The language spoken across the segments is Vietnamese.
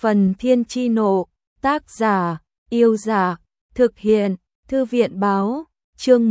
Phần Thiên Chi Nộ, tác giả, Yêu Dạ, thực hiện, Thư viện Báo, chương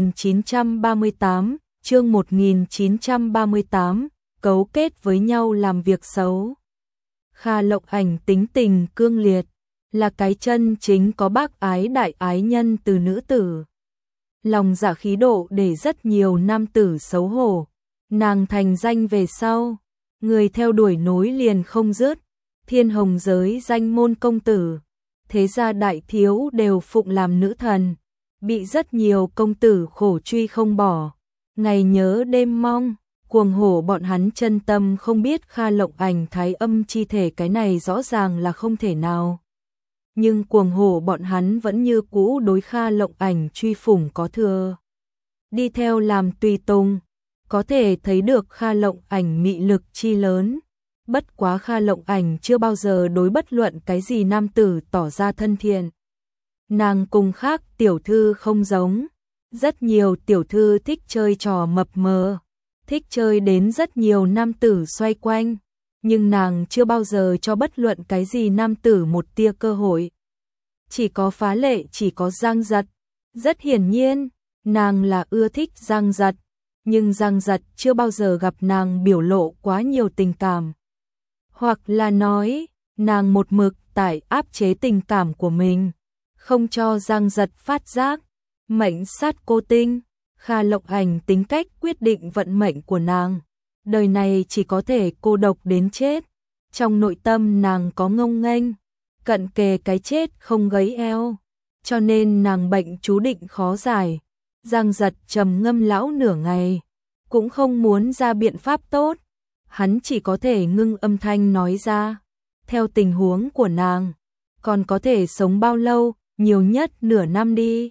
1938, cấu kết với nhau làm việc xấu. Kha Lộng Ảnh tính tình cương liệt, là cái chân chính có bác ái đại ái nhân từ nữ tử. Lòng dạ khí độ để rất nhiều nam tử xấu hổ, nàng thành danh về sau, người theo đuổi nối liền không dứt, thiên hồng giới danh môn công tử, thế gia đại thiếu đều phụng làm nữ thần, bị rất nhiều công tử khổ truy không bỏ, ngày nhớ đêm mong, cuồng hổ bọn hắn chân tâm không biết Kha Lộng Ảnh thái âm chi thể cái này rõ ràng là không thể nào. Nhưng cuồng hổ bọn hắn vẫn như cũ đối Kha Lộng Ảnh truy phủng có thừa. Đi theo làm tùy tùng, có thể thấy được Kha Lộng Ảnh mị lực chi lớn. Bất quá Kha Lộng Ảnh chưa bao giờ đối bất luận cái gì nam tử tỏ ra thân thiện. Nàng cùng khác tiểu thư không giống. Rất nhiều tiểu thư thích chơi trò mập mờ, thích chơi đến rất nhiều nam tử xoay quanh. Nhưng nàng chưa bao giờ cho bất luận cái gì nam tử một tia cơ hội. Chỉ có phá lệ, chỉ có Giang Giật. Rất hiển nhiên, nàng là ưa thích Giang Giật, nhưng Giang Giật chưa bao giờ gặp nàng biểu lộ quá nhiều tình cảm. Hoặc là nói, nàng một mực tại áp chế tình cảm của mình, không cho Giang Giật phát giác. Mệnh sát cô tinh, Kha Lộng Ảnh tính cách quyết định vận mệnh của nàng. Đời này chỉ có thể cô độc đến chết. Trong nội tâm nàng có ngông nghênh, cận kề cái chết không gãy eo, cho nên nàng bệnh chú định khó giải. Giang Giật trầm ngâm lão nửa ngày, cũng không muốn ra biện pháp tốt. Hắn chỉ có thể ngưng âm thanh nói ra, theo tình huống của nàng, còn có thể sống bao lâu, nhiều nhất nửa năm đi.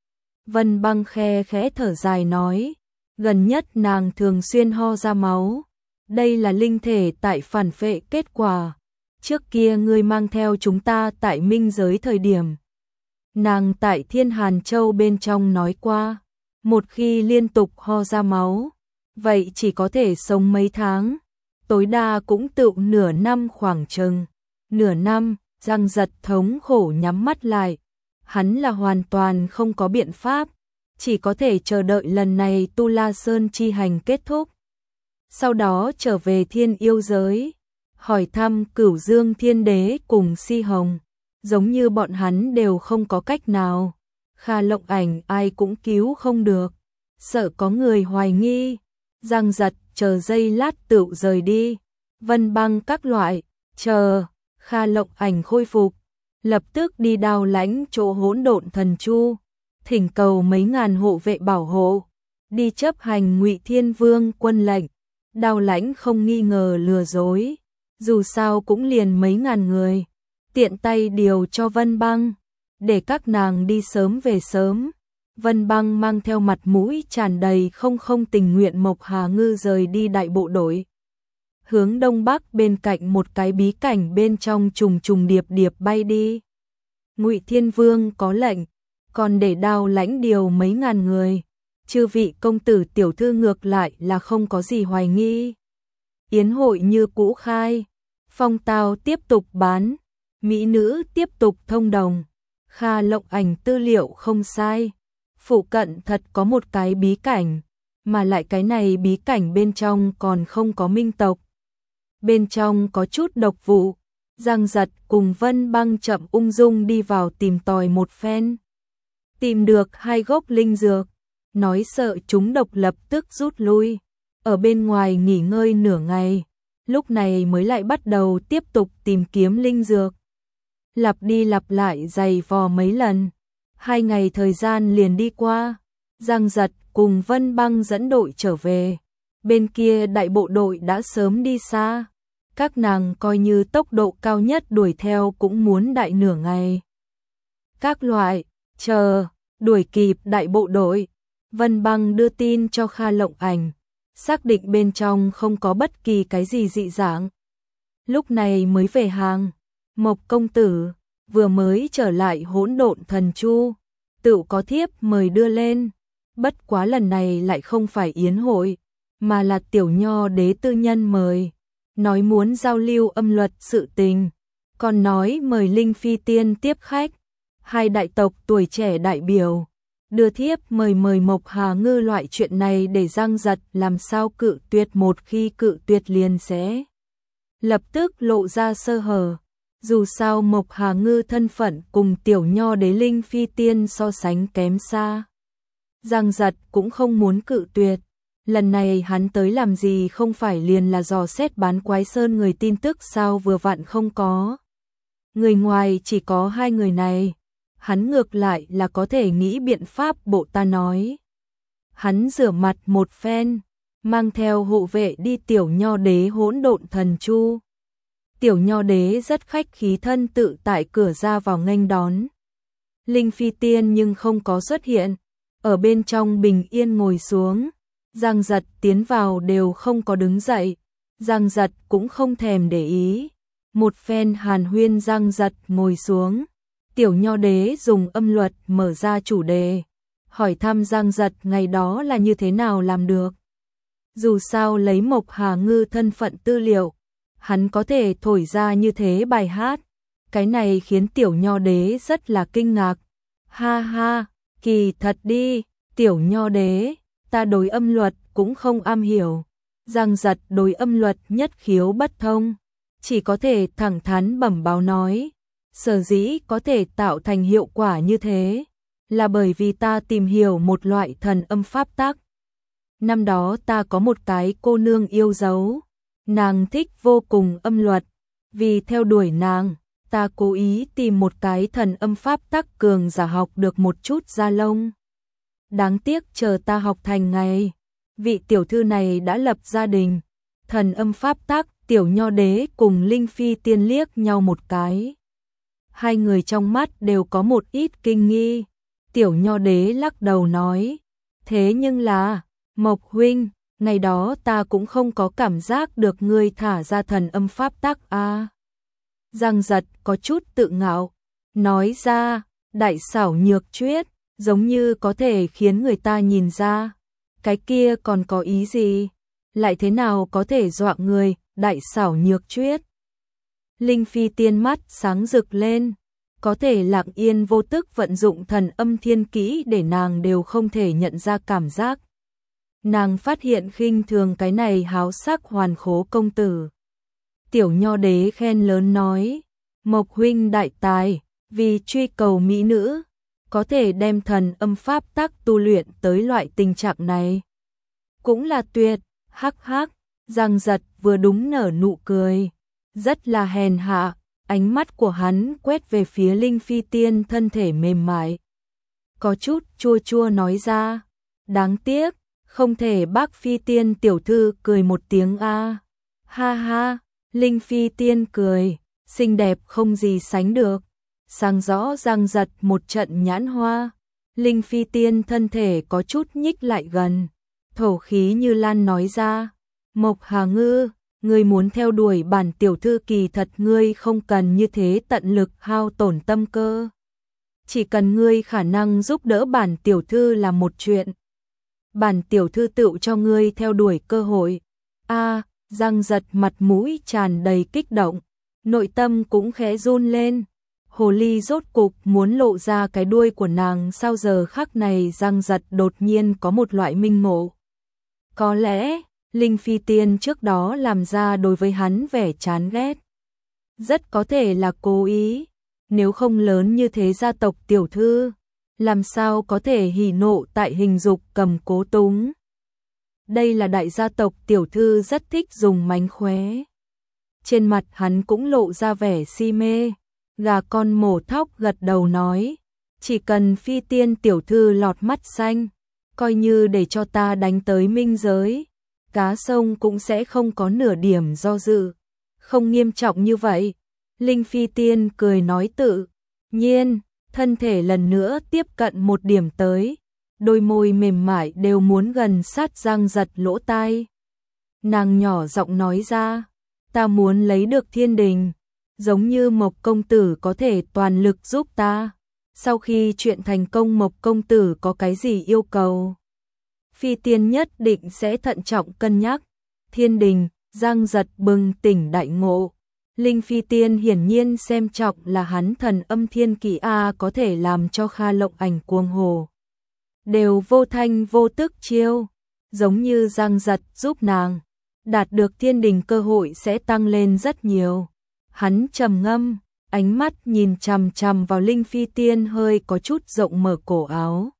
Vân Băng khe khẽ thở dài nói, gần nhất nàng thường xuyên ho ra máu. Đây là linh thể tại phản phệ kết quả. Trước kia ngươi mang theo chúng ta tại minh giới thời điểm. Nàng tại Thiên Hàn Châu bên trong nói qua, một khi liên tục ho ra máu, vậy chỉ có thể sống mấy tháng, tối đa cũng tự nửa năm khoảng chừng. Nửa năm, Giang Giật thống khổ nhắm mắt lại. Hắn là hoàn toàn không có biện pháp, chỉ có thể chờ đợi lần này Tu La Sơn chi hành kết thúc. Sau đó trở về Thiên Yêu giới, hỏi thăm Cửu Dương Thiên Đế cùng Si Hồng, giống như bọn hắn đều không có cách nào. Kha Lộng Ảnh ai cũng cứu không được, sợ có người hoài nghi. Giang Giật chờ giây lát tựu rời đi. Vân Băng các loại, chờ Kha Lộng Ảnh khôi phục, lập tức đi Đao Lãnh chỗ Hỗn Độn Thần Chu, thỉnh cầu mấy ngàn hộ vệ bảo hộ, đi chấp hành Ngụy Thiên Vương quân lệnh. Đao Lãnh không nghi ngờ lừa dối, dù sao cũng liền mấy ngàn người, tiện tay điều cho Vân Băng, để các nàng đi sớm về sớm. Vân Băng mang theo mặt mũi tràn đầy không tình nguyện Mộc Hà Ngư rời đi đại bộ đội. Hướng đông bắc bên cạnh một cái bí cảnh bên trong trùng điệp bay đi. Ngụy Thiên Vương có lệnh, còn để Đao Lãnh điều mấy ngàn người. Chư vị công tử tiểu thư ngược lại là không có gì hoài nghi. Yến hội như cũ khai, phong tao tiếp tục bán, mỹ nữ tiếp tục thông đồng. Kha Lộng Ảnh tư liệu không sai, phụ cận thật có một cái bí cảnh, mà lại cái này bí cảnh bên trong còn không có minh tộc. Bên trong có chút độc vụ. Giang Giật cùng Vân Băng chậm ung dung đi vào tìm tòi một phen. Tìm được 2 gốc linh dược, nói sợ chúng độc lập tức rút lui. Ở bên ngoài nghỉ ngơi nửa ngày, lúc này mới lại bắt đầu tiếp tục tìm kiếm linh dược. Lặp đi lặp lại giày vò mấy lần, 2 ngày thời gian liền đi qua. Giang Giật cùng Vân Băng dẫn đội trở về. Bên kia đại bộ đội đã sớm đi xa. Các nàng coi như tốc độ cao nhất đuổi theo cũng muốn đại nửa ngày. Các loại, chờ, đuổi kịp đại bộ đội. Vân Băng đưa tin cho Kha Lộng Ảnh, xác định bên trong không có bất kỳ cái gì dị dạng. Lúc này mới về hàng. Mộc công tử vừa mới trở lại Hỗn Độn Thần Chu, tự có thiếp mời đưa lên. Bất quá lần này lại không phải yến hội, mà là Tiểu Nho đế tư nhân mời, nói muốn giao lưu âm luật sự tình. còn nói mời Linh Phi Tiên tiếp khách. Hai đại tộc tuổi trẻ đại biểu đưa thiếp mời Mộc Hà Ngư, loại chuyện này để Giang Giật làm sao cự tuyệt, một khi cự tuyệt liền sẽ lập tức lộ ra sơ hở. Dù sao Mộc Hà Ngư thân phận cùng tiểu nho đế Linh Phi Tiên so sánh kém xa. Giang Giật cũng không muốn cự tuyệt. Lần này hắn tới làm gì không phải liền là dò xét bán Quái Sơn người tin tức sao, vừa vặn không có người ngoài, chỉ có hai người này. Hắn ngược lại là có thể nghĩ biện pháp. Bộ ta nói. Hắn rửa mặt một phen, mang theo hộ vệ đi tiểu nho đế Hỗn Độn Thần Chu. Tiểu nho đế rất khách khí, thân tự tại cửa ra vào nghênh đón Linh Phi Tiên, nhưng không có xuất hiện, ở bên trong bình yên ngồi xuống. Giang Giật tiến vào đều không có đứng dậy, Giang Giật cũng không thèm để ý. Một phen hàn huyên, Giang Giật ngồi xuống. Tiểu nho đế dùng âm luật mở ra chủ đề, hỏi thăm Giang Giật ngày đó là như thế nào làm được. Dù sao lấy Mộc Hà Ngư thân phận tư liệu, hắn có thể thổi ra như thế bài hát. Cái này khiến tiểu nho đế rất là kinh ngạc. Ha ha, kỳ thật đi, tiểu nho đế, ta đối âm luật cũng không am hiểu. Giang Giật đối âm luật nhất khiếu bất thông, chỉ có thể thẳng thắn bẩm báo nói, sở dĩ có thể tạo thành hiệu quả như thế, là bởi vì ta tìm hiểu một loại thần âm pháp tắc. Năm đó ta có một cái cô nương yêu dấu, nàng thích vô cùng âm luật, vì theo đuổi nàng, ta cố ý tìm một cái thần âm pháp tắc cường giả học được một chút da lông. Đáng tiếc chờ ta học thành ngày, vị tiểu thư này đã lập gia đình. Thần âm pháp tắc, tiểu nho đế cùng Linh Phi Tiên liếc nhau một cái. Hai người trong mắt đều có một ít kinh nghi. Tiểu nho đế lắc đầu nói, thế nhưng là, Mộc huynh, ngày đó ta cũng không có cảm giác được ngươi thả ra thần âm pháp tắc a. Giang Giật có chút tự ngạo, nói ra, đại xảo nhược chuyết, giống như có thể khiến người ta nhìn ra. Cái kia còn có ý gì? Lại thế nào có thể dọa người, đại xảo nhược chuyết. Linh Phi Tiên mắt sáng rực lên, có thể lặng yên vô tức vận dụng thần âm thiên kỹ để nàng đều không thể nhận ra cảm giác. Nàng phát hiện khinh thường cái này háo sắc hoàn khố công tử. Tiểu nho đế khen lớn nói, Mộc huynh đại tài, vì truy cầu mỹ nữ, có thể đem thần âm pháp tắc tu luyện tới loại tình trạng này. Cũng là tuyệt, hắc hắc. Giang Giật vừa đúng nở nụ cười, rất là hèn hạ, ánh mắt của hắn quét về phía Linh Phi Tiên thân thể mềm mại. Có chút chua chua nói ra, đáng tiếc, không thể bác Phi Tiên tiểu thư cười một tiếng a. Ha ha, Linh Phi Tiên cười, xinh đẹp không gì sánh được. Sáng rõ Giang Giật một trận nhãn hoa. Linh Phi Tiên thân thể có chút nhích lại gần, thổ khí như lan nói ra, Mộc Hà Ngư, ngươi muốn theo đuổi bản tiểu thư, kỳ thật ngươi không cần như thế tận lực hao tổn tâm cơ. Chỉ cần ngươi khả năng giúp đỡ bản tiểu thư là một chuyện. Bản tiểu thư tự cho ngươi theo đuổi cơ hội. A, Giang Giật mặt mũi tràn đầy kích động, nội tâm cũng khẽ run lên. Hồ ly rốt cục muốn lộ ra cái đuôi của nàng, sao giờ khắc này Giang Giật đột nhiên có một loại minh ngộ. Có lẽ, Linh Phi Tiên trước đó làm ra đối với hắn vẻ chán ghét, rất có thể là cố ý, nếu không lớn như thế gia tộc tiểu thư, làm sao có thể hỉ nộ tại hình dục cầm cố túng. Đây là đại gia tộc tiểu thư rất thích dùng mánh khóe. Trên mặt hắn cũng lộ ra vẻ si mê. Gà con mổ thóc gật đầu nói, chỉ cần Phi Tiên tiểu thư lọt mắt xanh, coi như để cho ta đánh tới minh giới, cá sông cũng sẽ không có nửa điểm do dự. Không nghiêm trọng như vậy. Linh Phi Tiên cười nói tự nhiên, thân thể lần nữa tiếp cận một điểm tới, đôi môi mềm mại đều muốn gần sát Giang Giật lỗ tai. Nàng nhỏ giọng nói ra, ta muốn lấy được thiên đình, giống như Mộc công tử có thể toàn lực giúp ta. Sau khi chuyện thành công, Mộc công tử có cái gì yêu cầu? Phi Tiên nhất định sẽ thận trọng cân nhắc. Thiên đình, Giang Giật bừng tỉnh đại ngộ, Linh Phi Tiên hiển nhiên xem trọng là hắn thần âm thiên kỷ A có thể làm cho Kha Lộng Ảnh cuồng hồ. Đều vô thanh vô tức chiêu, giống như Giang Giật giúp nàng đạt được thiên đình cơ hội sẽ tăng lên rất nhiều. Hắn trầm ngâm, ánh mắt nhìn chằm chằm vào Linh Phi Tiên hơi có chút rộng mở cổ áo.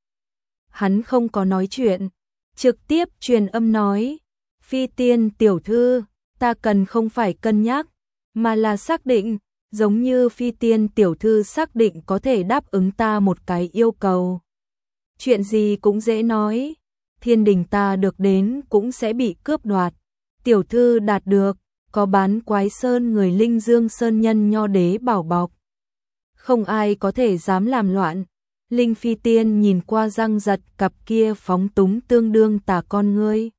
Hắn không có nói chuyện, trực tiếp truyền âm nói, Phi Tiên tiểu thư, ta cần không phải cân nhắc, mà là xác định, giống như Phi Tiên tiểu thư xác định có thể đáp ứng ta một cái yêu cầu. Chuyện gì cũng dễ nói, thiên đình ta được đến cũng sẽ bị cướp đoạt. Tiểu thư đạt được, có bán Quái Sơn người Linh Dương Sơn nhân nho đế bảo bọc. Không ai có thể dám làm loạn. Linh Phi Tiên nhìn qua Giang Giật cặp kia phóng túng tương đương tà con ngươi.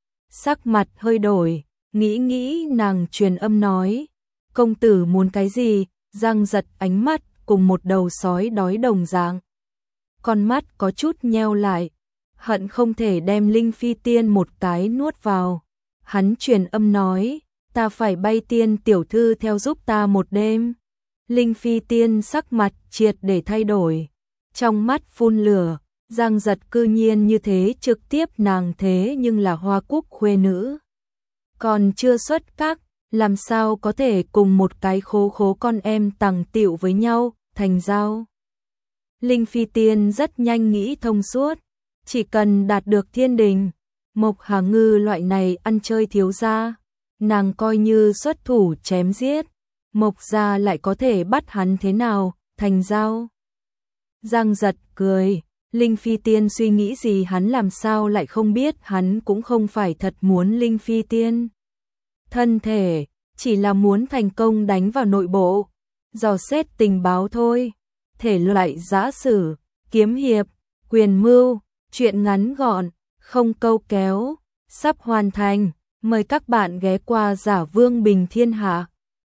Sắc mặt hơi đổi, nghĩ nàng truyền âm nói. Công tử muốn cái gì? Giang Giật ánh mắt cùng một đầu sói đói đồng dạng. Con mắt có chút nheo lại, hận không thể đem Linh Phi Tiên một cái nuốt vào. Hắn truyền âm nói, ta phải bay Tiên tiểu thư theo giúp ta một đêm. Linh Phi Tiên sắc mặt triệt để thay đổi, trong mắt phun lửa. Giang Giật cư nhiên như thế trực tiếp nàng thế nhưng là Hoa Quốc khuê nữ. Còn chưa xuất các, làm sao có thể cùng một cái khố con em tằng tịu với nhau, thành giao. Linh Phi Tiên rất nhanh nghĩ thông suốt, chỉ cần đạt được thiên đình, Mộc Hà Ngư loại này ăn chơi thiếu gia, nàng coi như xuất thủ chém giết, Mộc gia lại có thể bắt hắn thế nào, thành giao. Giang Giật cười, Linh Phi Tiên suy nghĩ gì hắn làm sao lại không biết, hắn cũng không phải thật muốn Linh Phi Tiên thân thể, chỉ là muốn thành công đánh vào nội bộ, dò xét tình báo thôi. Thể loại giã sử, kiếm hiệp, quyền mưu, truyện ngắn gọn, không câu kéo, sắp hoàn thành. Mời các bạn ghé qua Giả Vương Bình Thiên Hạ.